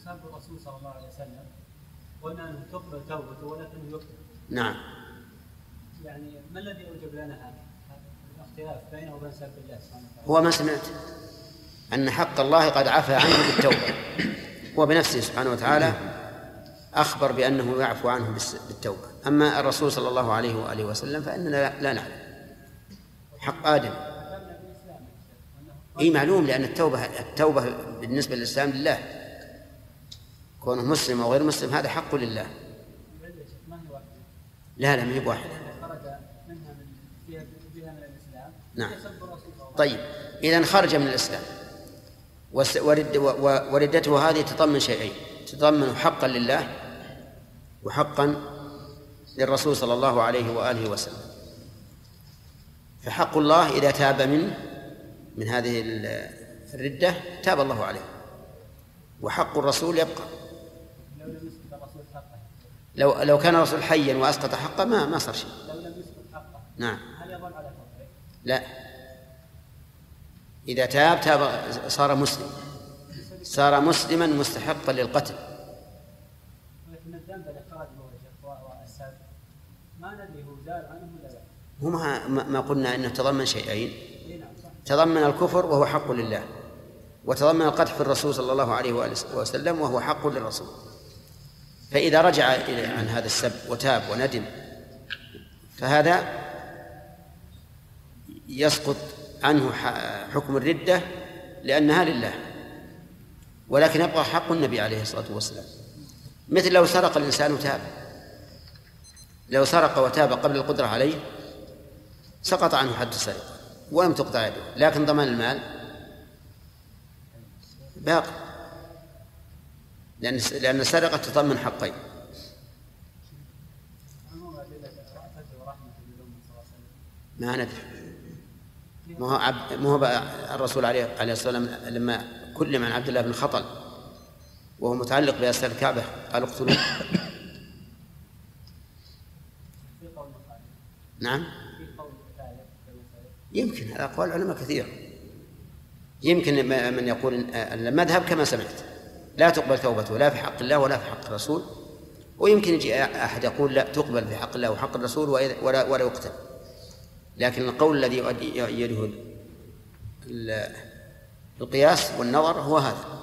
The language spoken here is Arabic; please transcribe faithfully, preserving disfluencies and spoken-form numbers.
سب الرسول صلى الله عليه وسلم قلنا أنه تقبل توبته ولكنه يكتب. نعم. يعني ما الذي أوجب لنا هذا الاختلاف بينه وبين سب الله سبحانه وتعالى؟ هو ما سمعت أن حق الله قد عفى عنه بالتوبة، هو بنفسه سبحانه وتعالى أخبر بأنه يعفو عنه بالتوبة. أما الرسول صلى الله عليه وآله وسلم فإننا لا نعلم حق آدم. أي معلوم، لأن التوبة التوبة بالنسبة للإسلام لله، كونه مسلم أو غير مسلم هذا حق لله. لا لا ما هي بواحدة. نعم. طيب إذن خرج من الإسلام ورد وردته هذه تضمن شيئين، تضمن حقا لله وحقا للرسول صلى الله عليه وآله وسلم. فحق الله إذا تاب منه من هذه الردة تاب الله عليه، وحق الرسول يبقى. لو لو كان الرسول حيا وأسقط حقه ما ما صار شيء. نعم. لا، إذا تاب تاب صار مسلم، صار مسلما مستحقا للقتل. ولكن الذنب الذي خرج هو السبب ما ندري هو زال عنه ولا لا. هو ما, ما قلنا انه تضمن شيئين، تضمن الكفر وهو حق لله، وتضمن القدح في الرسول صلى الله عليه وآله وسلم وهو حق للرسول. فإذا رجع عن هذا السب وتاب وندم فهذا يسقط عنه حكم الردة لأنها لله، ولكن يبقى حق النبي عليه الصلاة والسلام. مثل لو سرق الإنسان وتاب، لو سرق وتاب قبل القدرة عليه سقط عنه حد السرقة ولم تقطع يده، لكن ضمان المال باقي، لأن لأن السرقة تضمن حقين. ما ندري، ما هو عبد ما هو الرسول عليه عليه الصلاة والسلام لما كلم عن عبد الله بن خطل وهو متعلق بأسر الكعبة قال اقتلوه. نعم يمكن، هذا أقوال العلماء كثير. يمكن من يقول المذهب كما سمعت لا تقبل توبته لا في حق الله ولا في حق الرسول، ويمكن يجي أحد يقول لا تقبل في حق الله وحق الرسول ولا ولا يقتل. لكن القول الذي يؤيده القياس والنظر هو هذا.